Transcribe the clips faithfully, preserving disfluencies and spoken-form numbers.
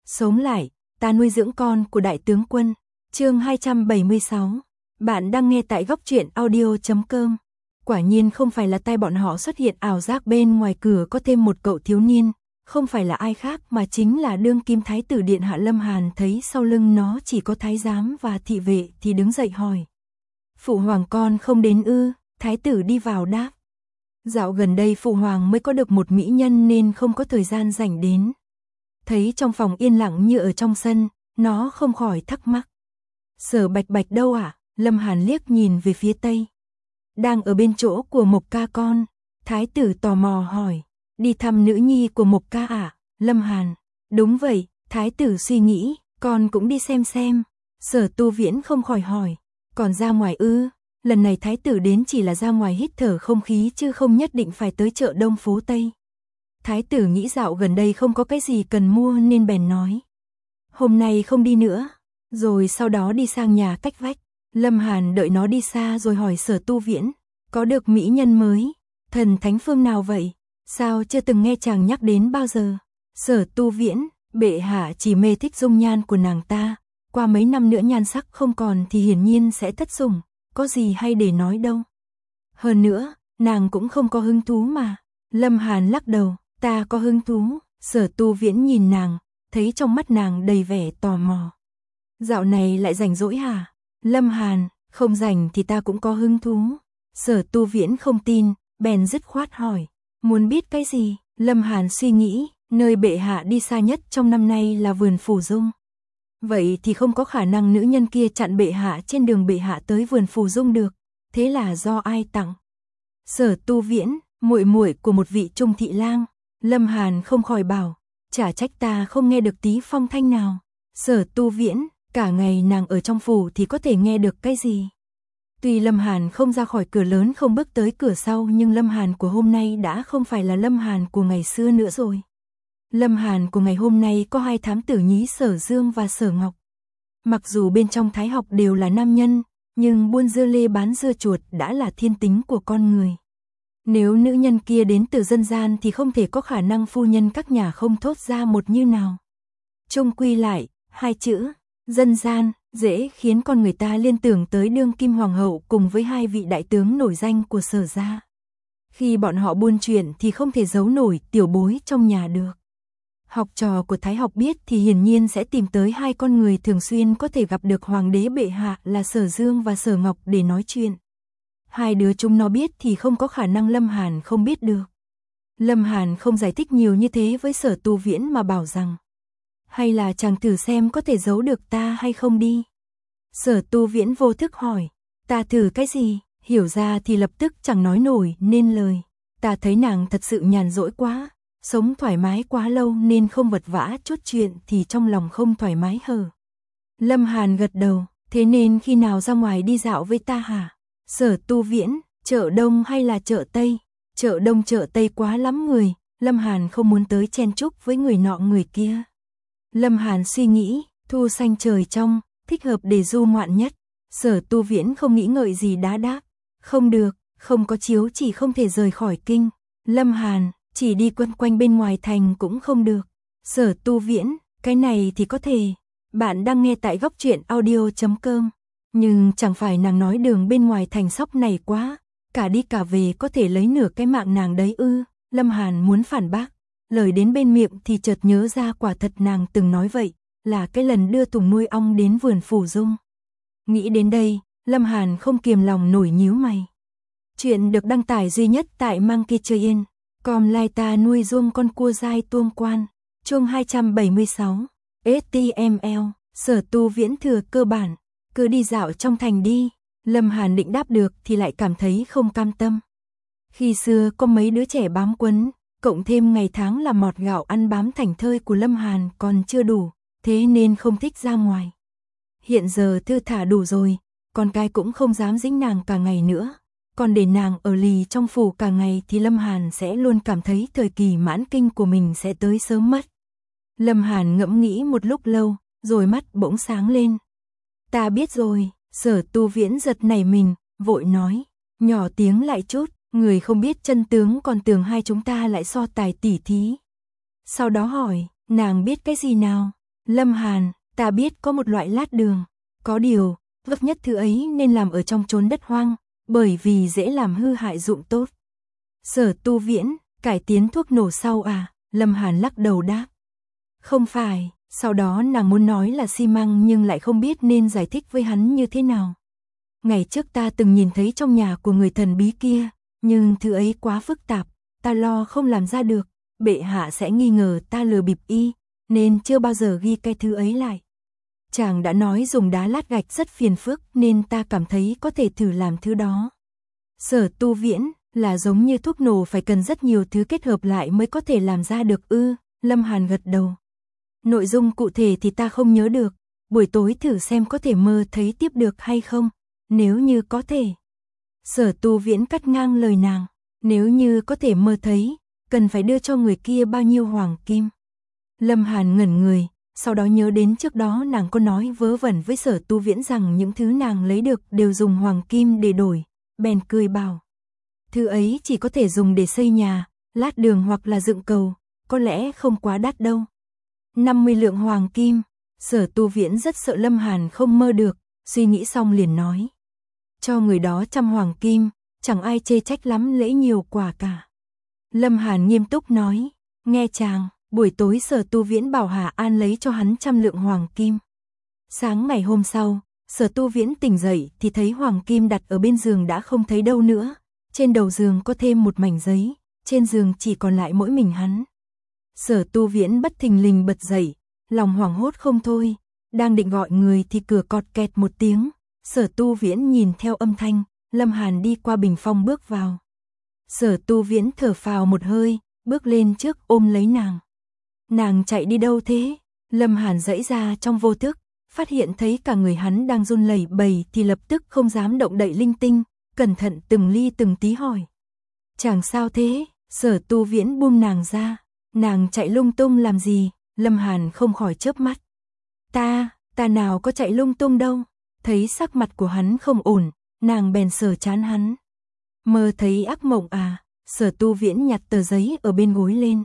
Sống lại, ta nuôi dưỡng con của đại tướng quân. Chương hai trăm bảy mươi sáu. Bạn đang nghe tại góc truyện audio chấm com. Quả nhiên không phải là tai bọn họ xuất hiện ảo giác bên ngoài cửa có thêm một cậu thiếu niên, không phải là ai khác mà chính là đương kim thái tử điện hạ Lâm Hàn. Thấy sau lưng nó chỉ có thái giám và thị vệ thì đứng dậy hỏi. Phụ hoàng con không đến ư? Thái tử đi vào đáp. Dạo gần đây phụ hoàng mới có được một mỹ nhân nên không có thời gian rảnh đến. Thấy trong phòng yên lặng như ở trong sân, nó không khỏi thắc mắc. Sở Bạch Bạch đâu ạ? À? Lâm Hàn liếc nhìn về phía tây. Đang ở bên chỗ của Mộc ca con. Thái tử tò mò hỏi. Đi thăm nữ nhi của Mộc ca à? Lâm Hàn. Đúng vậy, thái tử suy nghĩ, con cũng đi xem xem. Sở Tu Viễn không khỏi hỏi. Còn ra ngoài ư? Lần này thái tử đến chỉ là ra ngoài hít thở không khí chứ không nhất định phải tới chợ Đông phố Tây. Thái tử nghĩ dạo gần đây không có cái gì cần mua nên bèn nói. Hôm nay không đi nữa. Rồi sau đó đi sang nhà cách vách. Lâm Hàn đợi nó đi xa rồi hỏi Sở Tu Viễn. Có được mỹ nhân mới? Thần thánh phương nào vậy? Sao chưa từng nghe chàng nhắc đến bao giờ? Sở Tu Viễn, bệ hạ chỉ mê thích dung nhan của nàng ta. Qua mấy năm nữa nhan sắc không còn thì hiển nhiên sẽ thất sủng. Có gì hay để nói đâu. Hơn nữa, nàng cũng không có hứng thú mà. Lâm Hàn lắc đầu. Ta có hứng thú. Sở Tu Viễn nhìn nàng, thấy trong mắt nàng đầy vẻ tò mò. Dạo này lại rảnh rỗi hả? Lâm Hàn, không rảnh thì ta cũng có hứng thú. Sở Tu Viễn không tin, bèn dứt khoát hỏi. Muốn biết cái gì? Lâm Hàn suy nghĩ, nơi bệ hạ đi xa nhất trong năm nay là vườn Phủ Dung. Vậy thì không có khả năng nữ nhân kia chặn bệ hạ trên đường bệ hạ tới vườn Phủ Dung được. Thế là do ai tặng? Sở Tu Viễn, muội muội của một vị trung thị lang. Lâm Hàn không khỏi bảo, chả trách ta không nghe được tí phong thanh nào. Sở Tu Viễn, cả ngày nàng ở trong phủ thì có thể nghe được cái gì? Tuy Lâm Hàn không ra khỏi cửa lớn không bước tới cửa sau nhưng Lâm Hàn của hôm nay đã không phải là Lâm Hàn của ngày xưa nữa rồi. Lâm Hàn của ngày hôm nay có hai thám tử nhí Sở Dương và Sở Ngọc. Mặc dù bên trong thái học đều là nam nhân, nhưng buôn dưa lê bán dưa chuột đã là thiên tính của con người. Nếu nữ nhân kia đến từ dân gian thì không thể có khả năng phu nhân các nhà không thốt ra một như nào. Chung quy lại, hai chữ, dân gian, dễ khiến con người ta liên tưởng tới đương kim hoàng hậu cùng với hai vị đại tướng nổi danh của Sở gia. Khi bọn họ buôn chuyện thì không thể giấu nổi tiểu bối trong nhà được. Học trò của thái học biết thì hiển nhiên sẽ tìm tới hai con người thường xuyên có thể gặp được hoàng đế bệ hạ là Sở Dương và Sở Ngọc để nói chuyện. Hai đứa chúng nó biết thì không có khả năng Lâm Hàn không biết được. Lâm Hàn không giải thích nhiều như thế với Sở Tu Viễn mà bảo rằng, hay là chàng thử xem có thể giấu được ta hay không đi. Sở Tu Viễn vô thức hỏi, ta thử cái gì? Hiểu ra thì lập tức chẳng nói nổi nên lời. Ta thấy nàng thật sự nhàn rỗi quá, sống thoải mái quá lâu nên không vật vã chút chuyện thì trong lòng không thoải mái hờ. Lâm Hàn gật đầu, thế nên khi nào ra ngoài đi dạo với ta hả? Sở Tu Viễn, chợ Đông hay là chợ Tây? Chợ Đông chợ Tây quá lắm người, Lâm Hàn không muốn tới chen chúc với người nọ người kia. Lâm Hàn suy nghĩ, thu xanh trời trong, thích hợp để du ngoạn nhất. Sở Tu Viễn không nghĩ ngợi gì đá đáp. Không được, không có chiếu chỉ không thể rời khỏi kinh. Lâm Hàn, chỉ đi quanh quanh bên ngoài thành cũng không được. Sở Tu Viễn, cái này thì có thể. Bạn đang nghe tại góc truyện audio chấm com. Nhưng chẳng phải nàng nói đường bên ngoài thành sóc này quá. Cả đi cả về có thể lấy nửa cái mạng nàng đấy ư. Lâm Hàn muốn phản bác. Lời đến bên miệng thì chợt nhớ ra quả thật nàng từng nói vậy. Là cái lần đưa Tùng nuôi ong đến vườn Phủ Dung. Nghĩ đến đây, Lâm Hàn không kiềm lòng nổi nhíu mày. Chuyện được đăng tải duy nhất tại Monkey Chơi Yên. Com lai ta nuôi ruông con cua dai tuông quan. Chương hai trăm bảy mươi sáu. ét tê em lờ. Sở Tu Viễn thừa cơ bản. Cứ đi dạo trong thành đi. Lâm Hàn định đáp được thì lại cảm thấy không cam tâm. Khi xưa có mấy đứa trẻ bám quấn, cộng thêm ngày tháng là mọt gạo ăn bám thành thơi của Lâm Hàn còn chưa đủ, thế nên không thích ra ngoài. Hiện giờ thư thả đủ rồi, con cái cũng không dám dính nàng cả ngày nữa. Còn để nàng ở lì trong phủ cả ngày thì Lâm Hàn sẽ luôn cảm thấy thời kỳ mãn kinh của mình sẽ tới sớm mất. Lâm Hàn ngẫm nghĩ một lúc lâu, rồi mắt bỗng sáng lên. Ta biết rồi. Sở Tu Viễn giật nảy mình, vội nói, nhỏ tiếng lại chút, người không biết chân tướng còn tưởng hai chúng ta lại so tài tỉ thí. Sau đó hỏi, nàng biết cái gì nào? Lâm Hàn, ta biết có một loại lát đường, có điều, gấp nhất thứ ấy nên làm ở trong chốn đất hoang, bởi vì dễ làm hư hại dụng tốt. Sở Tu Viễn, cải tiến thuốc nổ sau à? Lâm Hàn lắc đầu đáp. Không phải, sau đó nàng muốn nói là xi măng nhưng lại không biết nên giải thích với hắn như thế nào. Ngày trước ta từng nhìn thấy trong nhà của người thần bí kia, nhưng thứ ấy quá phức tạp, ta lo không làm ra được, bệ hạ sẽ nghi ngờ ta lừa bịp y, nên chưa bao giờ ghi cái thứ ấy lại. Chàng đã nói dùng đá lát gạch rất phiền phức nên ta cảm thấy có thể thử làm thứ đó. Sở Tu Viễn, là giống như thuốc nổ phải cần rất nhiều thứ kết hợp lại mới có thể làm ra được ư? Lâm Hàn gật đầu. Nội dung cụ thể thì ta không nhớ được, buổi tối thử xem có thể mơ thấy tiếp được hay không, nếu như có thể. Sở Tu Viễn cắt ngang lời nàng, nếu như có thể mơ thấy, cần phải đưa cho người kia bao nhiêu hoàng kim. Lâm Hàn ngẩn người, sau đó nhớ đến trước đó nàng có nói vớ vẩn với Sở Tu Viễn rằng những thứ nàng lấy được đều dùng hoàng kim để đổi, bèn cười bảo. Thứ ấy chỉ có thể dùng để xây nhà, lát đường hoặc là dựng cầu, có lẽ không quá đắt đâu. năm mươi lượng hoàng kim, Sở Tu Viễn rất sợ Lâm Hàn không mơ được, suy nghĩ xong liền nói. Cho người đó trăm hoàng kim, chẳng ai chê trách lắm lễ nhiều quả cả. Lâm Hàn nghiêm túc nói, nghe chàng, buổi tối Sở Tu Viễn bảo Hà An lấy cho hắn trăm lượng hoàng kim. Sáng ngày hôm sau, Sở Tu Viễn tỉnh dậy thì thấy hoàng kim đặt ở bên giường đã không thấy đâu nữa, trên đầu giường có thêm một mảnh giấy, trên giường chỉ còn lại mỗi mình hắn. Sở Tu Viễn bất thình lình bật dậy, lòng hoảng hốt không thôi, đang định gọi người thì cửa cọt kẹt một tiếng, Sở Tu Viễn nhìn theo âm thanh, Lâm Hàn đi qua bình phong bước vào. Sở Tu Viễn thở phào một hơi, bước lên trước ôm lấy nàng. Nàng chạy đi đâu thế? Lâm Hàn giãy ra trong vô thức, phát hiện thấy cả người hắn đang run lẩy bẩy thì lập tức không dám động đậy linh tinh, cẩn thận từng ly từng tí hỏi. Chàng sao thế? Sở Tu Viễn buông nàng ra. Nàng chạy lung tung làm gì? Lâm Hàn không khỏi chớp mắt. Ta, ta nào có chạy lung tung đâu. Thấy sắc mặt của hắn không ổn, nàng bèn sờ trán hắn. Mơ thấy ác mộng à? Sở Tu Viễn nhặt tờ giấy ở bên gối lên.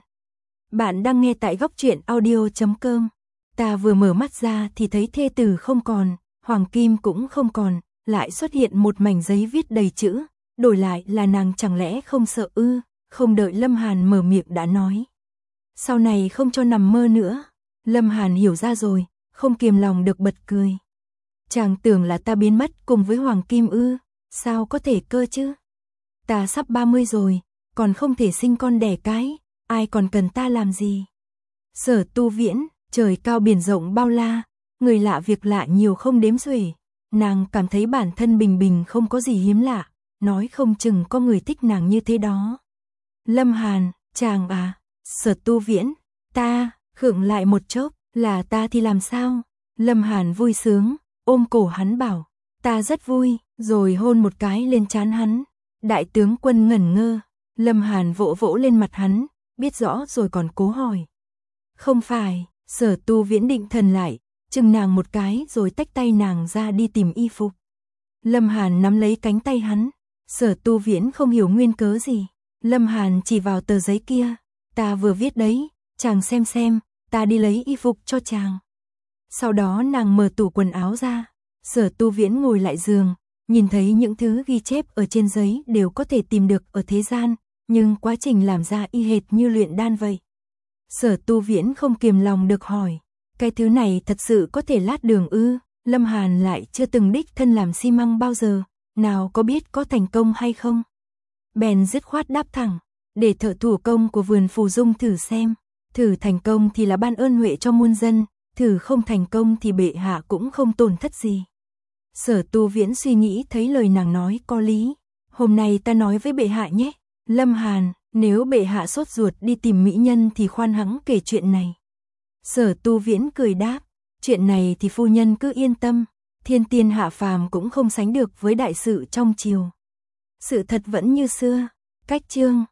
Bạn đang nghe tại góc truyện audio chấm com. Ta vừa mở mắt ra thì thấy thê tử không còn, hoàng kim cũng không còn, lại xuất hiện một mảnh giấy viết đầy chữ, đổi lại là nàng chẳng lẽ không sợ ư? Không đợi Lâm Hàn mở miệng đã nói. Sau này không cho nằm mơ nữa. Lâm Hàn hiểu ra rồi, không kiềm lòng được bật cười. Chàng tưởng là ta biến mất cùng với hoàng kim ư? Sao có thể cơ chứ? Ta sắp ba mươi rồi, còn không thể sinh con đẻ cái, ai còn cần ta làm gì? Sở Tu Viễn, trời cao biển rộng bao la, người lạ việc lạ nhiều không đếm xuể. Nàng cảm thấy bản thân bình bình không có gì hiếm lạ, nói không chừng có người thích nàng như thế đó. Lâm Hàn, chàng à? Sở Tu Viễn, ta, khựng lại một chốc, là ta thì làm sao? Lâm Hàn vui sướng, ôm cổ hắn bảo, ta rất vui, rồi hôn một cái lên trán hắn. Đại tướng quân ngẩn ngơ, Lâm Hàn vỗ vỗ lên mặt hắn, biết rõ rồi còn cố hỏi. Không phải, Sở Tu Viễn định thần lại, chừng nàng một cái rồi tách tay nàng ra đi tìm y phục. Lâm Hàn nắm lấy cánh tay hắn, Sở Tu Viễn không hiểu nguyên cớ gì. Lâm Hàn chỉ vào tờ giấy kia, ta vừa viết đấy, chàng xem xem, ta đi lấy y phục cho chàng. Sau đó nàng mở tủ quần áo ra, Sở Tu Viễn ngồi lại giường, nhìn thấy những thứ ghi chép ở trên giấy đều có thể tìm được ở thế gian, nhưng quá trình làm ra y hệt như luyện đan vậy. Sở Tu Viễn không kiềm lòng được hỏi, cái thứ này thật sự có thể lát đường ư? Lâm Hàn lại chưa từng đích thân làm xi măng bao giờ, nào có biết có thành công hay không? Bèn dứt khoát đáp thẳng, để thợ thủ công của vườn Phù Dung thử xem, thử thành công thì là ban ơn huệ cho muôn dân, thử không thành công thì bệ hạ cũng không tổn thất gì. Sở Tu Viễn suy nghĩ thấy lời nàng nói có lý, hôm nay ta nói với bệ hạ nhé. Lâm Hàn, nếu bệ hạ sốt ruột đi tìm mỹ nhân thì khoan hẵng kể chuyện này. Sở Tu Viễn cười đáp, chuyện này thì phu nhân cứ yên tâm, thiên tiên hạ phàm cũng không sánh được với đại sự trong triều. Sự thật vẫn như xưa. Cách chương